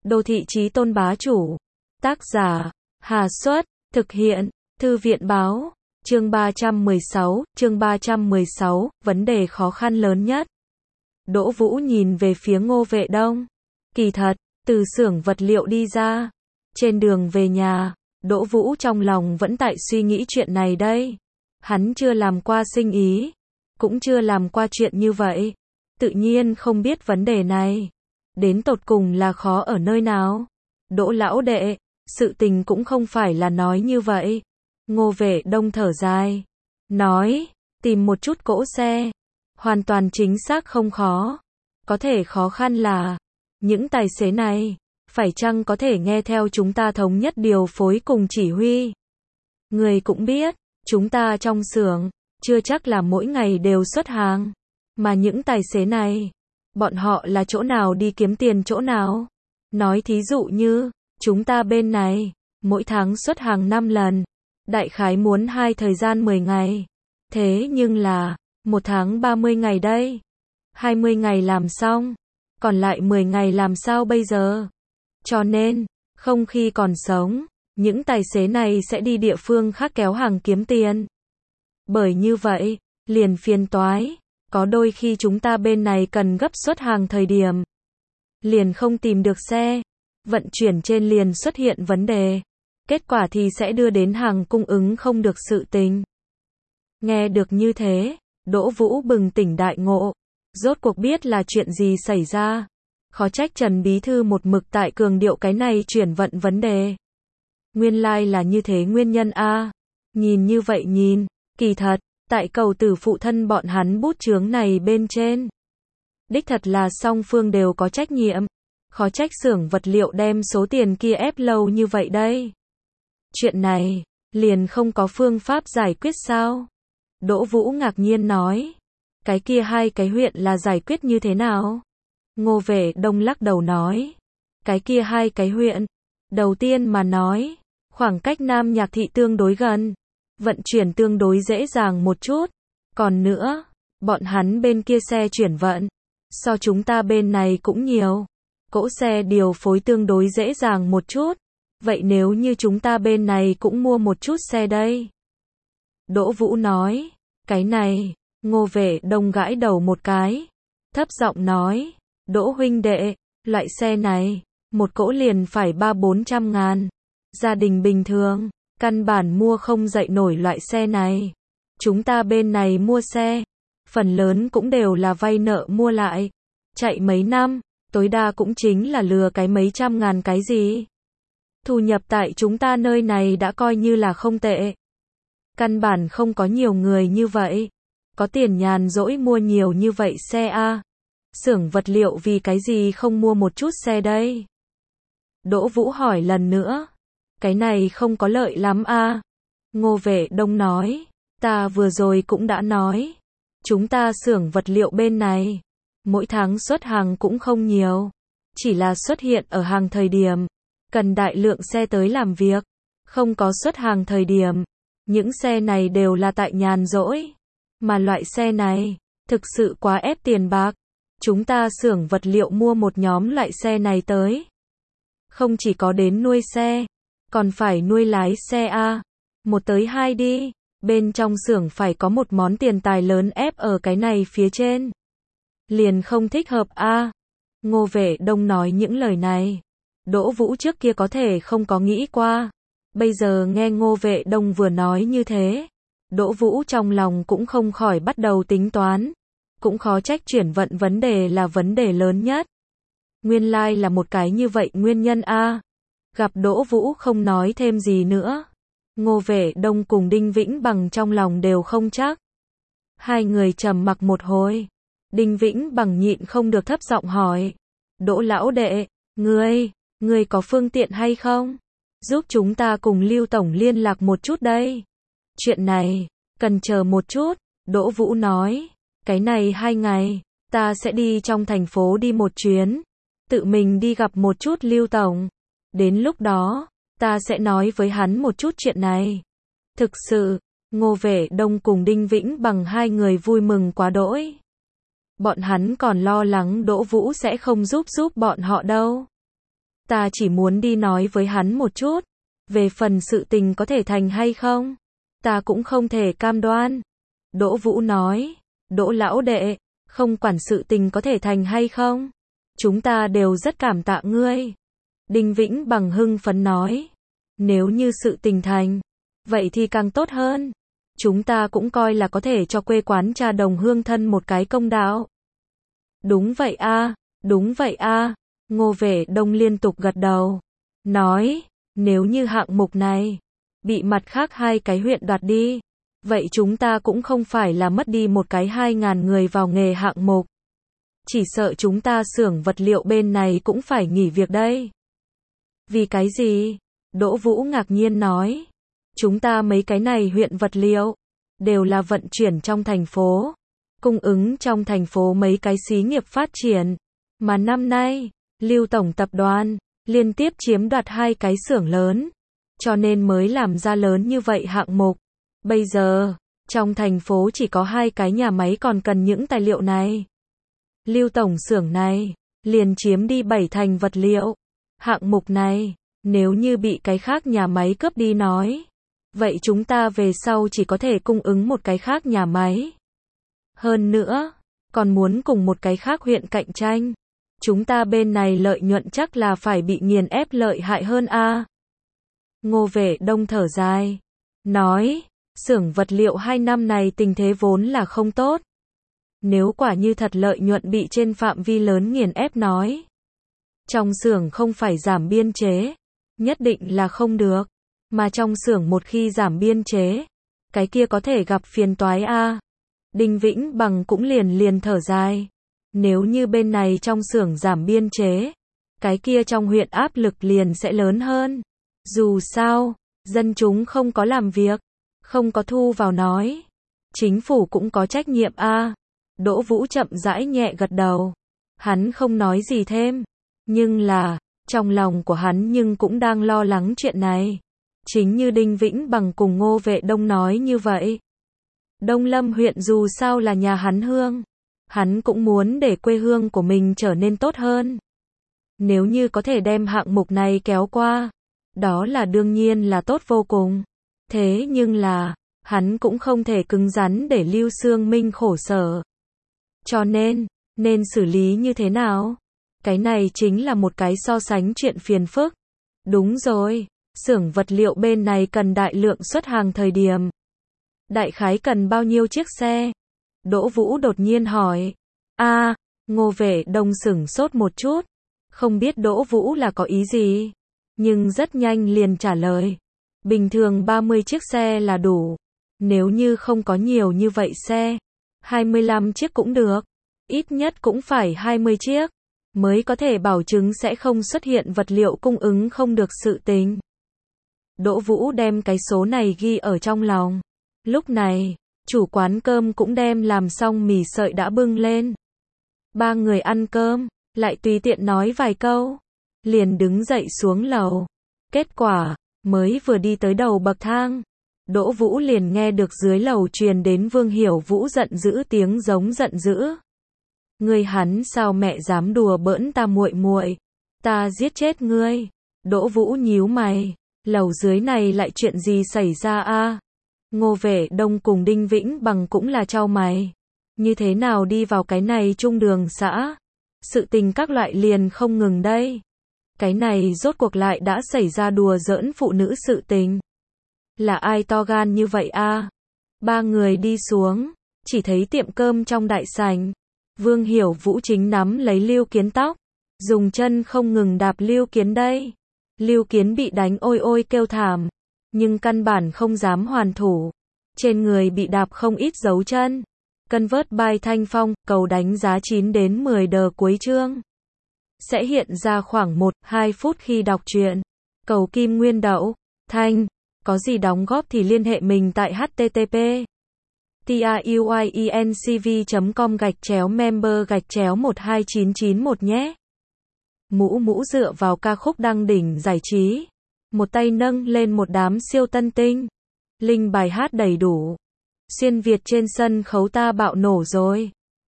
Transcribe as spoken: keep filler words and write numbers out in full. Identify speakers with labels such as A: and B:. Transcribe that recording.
A: Đô thị chí tôn bá chủ. Tác giả, Hà Xuất, thực hiện, Thư viện báo, chương ba trăm mười sáu, chương ba trăm mười sáu, vấn đề khó khăn lớn nhất. Đỗ Vũ nhìn về phía Ngô Vệ Đông. Kỳ thật, từ xưởng vật liệu đi ra, trên đường về nhà, Đỗ Vũ trong lòng vẫn tại suy nghĩ chuyện này đây. Hắn chưa làm qua sinh ý, cũng chưa làm qua chuyện như vậy, tự nhiên không biết vấn đề này đến tột cùng là khó ở nơi nào. Đỗ lão đệ, sự tình cũng không phải là nói như vậy. Ngô Vệ Đông thở dài, nói, tìm một chút cỗ xe, hoàn toàn chính xác không khó. Có thể khó khăn là, những tài xế này, phải chăng có thể nghe theo chúng ta thống nhất điều phối cùng chỉ huy. Người cũng biết, chúng ta trong xưởng, chưa chắc là mỗi ngày đều xuất hàng. Mà những tài xế này, bọn họ là chỗ nào đi kiếm tiền chỗ nào. Nói thí dụ như, chúng ta bên này, mỗi tháng xuất hàng năm lần, đại khái muốn hai thời gian mười ngày. Thế nhưng là, một tháng ba mươi ngày đây. hai mươi ngày làm xong, còn lại mười ngày làm sao bây giờ? Cho nên, không khi còn sống, những tài xế này sẽ đi địa phương khác kéo hàng kiếm tiền. Bởi như vậy, liền phiền toái, có đôi khi chúng ta bên này cần gấp xuất hàng thời điểm, liền không tìm được xe, vận chuyển trên liền xuất hiện vấn đề, kết quả thì sẽ đưa đến hàng cung ứng không được sự tình. Nghe được như thế, Đỗ Vũ bừng tỉnh đại ngộ, rốt cuộc biết là chuyện gì xảy ra. Khó trách Trần Bí Thư một mực tại cường điệu cái này chuyển vận vấn đề. Nguyên lai là như thế nguyên nhân a. Nhìn như vậy nhìn, kỳ thật, tại cầu tử phụ thân bọn hắn bút chướng này bên trên, đích thật là song phương đều có trách nhiệm. Khó trách xưởng vật liệu đem số tiền kia ép lâu như vậy đây. Chuyện này, liền không có phương pháp giải quyết sao? Đỗ Vũ ngạc nhiên nói. Cái kia hai cái huyện là giải quyết như thế nào? Ngô Vệ Đông lắc đầu nói. Cái kia hai cái huyện, đầu tiên mà nói, khoảng cách Nam Nhạc Thị tương đối gần, vận chuyển tương đối dễ dàng một chút. Còn nữa, bọn hắn bên kia xe chuyển vận, so chúng ta bên này cũng nhiều. Cỗ xe điều phối tương đối dễ dàng một chút. Vậy nếu như chúng ta bên này cũng mua một chút xe đây? Đỗ Vũ nói. Cái này, Ngô Vệ Đông gãi đầu một cái, thấp giọng nói, Đỗ huynh đệ, loại xe này, một cỗ liền phải ba bốn trăm ngàn. Gia đình bình thường, căn bản mua không dậy nổi loại xe này. Chúng ta bên này mua xe, phần lớn cũng đều là vay nợ mua lại. Chạy mấy năm, tối đa cũng chính là lừa cái mấy trăm ngàn cái gì. Thu nhập tại chúng ta nơi này đã coi như là không tệ. Căn bản không có nhiều người như vậy, có tiền nhàn rỗi mua nhiều như vậy xe a. Xưởng vật liệu vì cái gì không mua một chút xe đây? Đỗ Vũ hỏi lần nữa. Cái này không có lợi lắm a. Ngô Vệ Đông nói. Ta vừa rồi cũng đã nói. Chúng ta xưởng vật liệu bên này, mỗi tháng xuất hàng cũng không nhiều. Chỉ là xuất hiện ở hàng thời điểm, cần đại lượng xe tới làm việc. Không có xuất hàng thời điểm, những xe này đều là tại nhàn rỗi. Mà loại xe này, thực sự quá ép tiền bạc. Chúng ta xưởng vật liệu mua một nhóm loại xe này tới. Không chỉ có đến nuôi xe, còn phải nuôi lái xe a. Một tới hai đi, bên trong xưởng phải có một món tiền tài lớn ép ở cái này phía trên. Liền không thích hợp a. Ngô Vệ Đông nói những lời này, Đỗ Vũ trước kia có thể không có nghĩ qua. Bây giờ nghe Ngô Vệ Đông vừa nói như thế, Đỗ Vũ trong lòng cũng không khỏi bắt đầu tính toán. Cũng khó trách chuyển vận vấn đề là vấn đề lớn nhất. Nguyên lai là một cái như vậy nguyên nhân a. Gặp Đỗ Vũ không nói thêm gì nữa, Ngô Vệ Đông cùng Đinh Vĩnh Bằng trong lòng đều không chắc. Hai người trầm mặc một hồi. Đinh Vĩnh Bằng nhịn không được thấp giọng hỏi. Đỗ lão đệ, ngươi, ngươi có phương tiện hay không? Giúp chúng ta cùng Lưu Tổng liên lạc một chút đây. Chuyện này, cần chờ một chút, Đỗ Vũ nói. Cái này hai ngày, ta sẽ đi trong thành phố đi một chuyến. Tự mình đi gặp một chút Lưu Tổng. Đến lúc đó, ta sẽ nói với hắn một chút chuyện này. Thực sự, Ngô Vệ Đông cùng Đinh Vĩnh Bằng hai người vui mừng quá đỗi. Bọn hắn còn lo lắng Đỗ Vũ sẽ không giúp giúp bọn họ đâu. Ta chỉ muốn đi nói với hắn một chút. Về phần sự tình có thể thành hay không, ta cũng không thể cam đoan. Đỗ Vũ nói, Đỗ lão đệ, không quản sự tình có thể thành hay không, chúng ta đều rất cảm tạ ngươi. Đinh Vĩnh Bằng hưng phấn nói, nếu như sự tình thành, vậy thì càng tốt hơn. Chúng ta cũng coi là có thể cho quê quán cha đồng hương thân một cái công đạo. Đúng vậy a, đúng vậy a. Ngô Vệ Đông liên tục gật đầu, nói, nếu như hạng mục này bị mặt khác hai cái huyện đoạt đi, vậy chúng ta cũng không phải là mất đi một cái hai ngàn người vào nghề hạng mục. Chỉ sợ chúng ta xưởng vật liệu bên này cũng phải nghỉ việc đây. Vì cái gì? Đỗ Vũ ngạc nhiên nói, chúng ta mấy cái này huyện vật liệu đều là vận chuyển trong thành phố, cung ứng trong thành phố mấy cái xí nghiệp phát triển, mà năm nay Lưu tổng tập đoàn liên tiếp chiếm đoạt hai cái xưởng lớn, cho nên mới làm ra lớn như vậy hạng mục. Bây giờ, trong thành phố chỉ có hai cái nhà máy còn cần những tài liệu này. Lưu tổng xưởng này liền chiếm đi bảy thành vật liệu. Hạng mục này, nếu như bị cái khác nhà máy cướp đi nói, vậy chúng ta về sau chỉ có thể cung ứng một cái khác nhà máy. Hơn nữa, còn muốn cùng một cái khác huyện cạnh tranh. Chúng ta bên này lợi nhuận chắc là phải bị nghiền ép lợi hại hơn a. Ngô Vệ Đông thở dài, nói, xưởng vật liệu hai năm này tình thế vốn là không tốt. Nếu quả như thật lợi nhuận bị trên phạm vi lớn nghiền ép nói, trong xưởng không phải giảm biên chế, nhất định là không được, mà trong xưởng một khi giảm biên chế, cái kia có thể gặp phiền toái a. Đinh Vĩnh Bằng cũng liền liền thở dài, nếu như bên này trong xưởng giảm biên chế, cái kia trong huyện áp lực liền sẽ lớn hơn. Dù sao, dân chúng không có làm việc, không có thu vào nói, chính phủ cũng có trách nhiệm a. Đỗ Vũ chậm rãi nhẹ gật đầu, hắn không nói gì thêm, nhưng là, trong lòng của hắn nhưng cũng đang lo lắng chuyện này. Chính như Đinh Vĩnh Bằng cùng Ngô Vệ Đông nói như vậy. Đông Lâm huyện dù sao là nhà hắn hương, hắn cũng muốn để quê hương của mình trở nên tốt hơn. Nếu như có thể đem hạng mục này kéo qua, đó là đương nhiên là tốt vô cùng. Thế nhưng là, hắn cũng không thể cứng rắn để Lưu Xương Minh khổ sở. Cho nên, nên xử lý như thế nào? Cái này chính là một cái so sánh chuyện phiền phức. Đúng rồi, xưởng vật liệu bên này cần đại lượng xuất hàng thời điểm. Đại khái cần bao nhiêu chiếc xe? Đỗ Vũ đột nhiên hỏi. A, Ngô Vệ Đông sửng sốt một chút, không biết Đỗ Vũ là có ý gì, nhưng rất nhanh liền trả lời. Bình thường ba mươi chiếc xe là đủ, nếu như không có nhiều như vậy xe, hai mươi lăm chiếc cũng được, ít nhất cũng phải hai mươi chiếc, mới có thể bảo chứng sẽ không xuất hiện vật liệu cung ứng không được sự tình. Đỗ Vũ đem cái số này ghi ở trong lòng. Lúc này, chủ quán cơm cũng đem làm xong mì sợi đã bưng lên. Ba người ăn cơm, lại tùy tiện nói vài câu, liền đứng dậy xuống lầu. Kết quả, mới vừa đi tới đầu bậc thang, Đỗ Vũ liền nghe được dưới lầu truyền đến Vương Hiểu Vũ giận dữ tiếng giống giận dữ. Ngươi hắn sao mẹ dám đùa bỡn ta muội muội, ta giết chết ngươi. Đỗ Vũ nhíu mày, lầu dưới này lại chuyện gì xảy ra a? Ngô Vệ Đông cùng Đinh Vĩnh Bằng cũng là chau mày. Như thế nào đi vào cái này trung đường xã? Sự tình các loại liền không ngừng đây. Cái này rốt cuộc lại đã xảy ra đùa giỡn phụ nữ sự tình. Là ai to gan như vậy a? Ba người đi xuống, chỉ thấy tiệm cơm trong đại sảnh. Vương Hiểu Vũ chính nắm lấy Lưu Kiến tóc, dùng chân không ngừng đạp Lưu Kiến đây. Lưu Kiến bị đánh ôi ôi kêu thảm, nhưng căn bản không dám hoàn thủ. Trên người bị đạp không ít dấu chân. Cân vớt bài Thanh Phong, cầu đánh giá chín đến mười đờ cuối chương. Sẽ hiện ra khoảng một đến hai phút khi đọc truyện. Cầu Kim Nguyên Đậu, Thanh, có gì đóng góp thì liên hệ mình tại h t t p truyencv chấm com gạch chéo member gạch chéo một hai chín chín một nhé. Mũ Mũ dựa vào ca khúc đăng đỉnh giải trí, một tay nâng lên một đám siêu tân tinh. Linh bài hát đầy đủ. Xuyên Việt trên sân khấu ta bạo nổ rồi.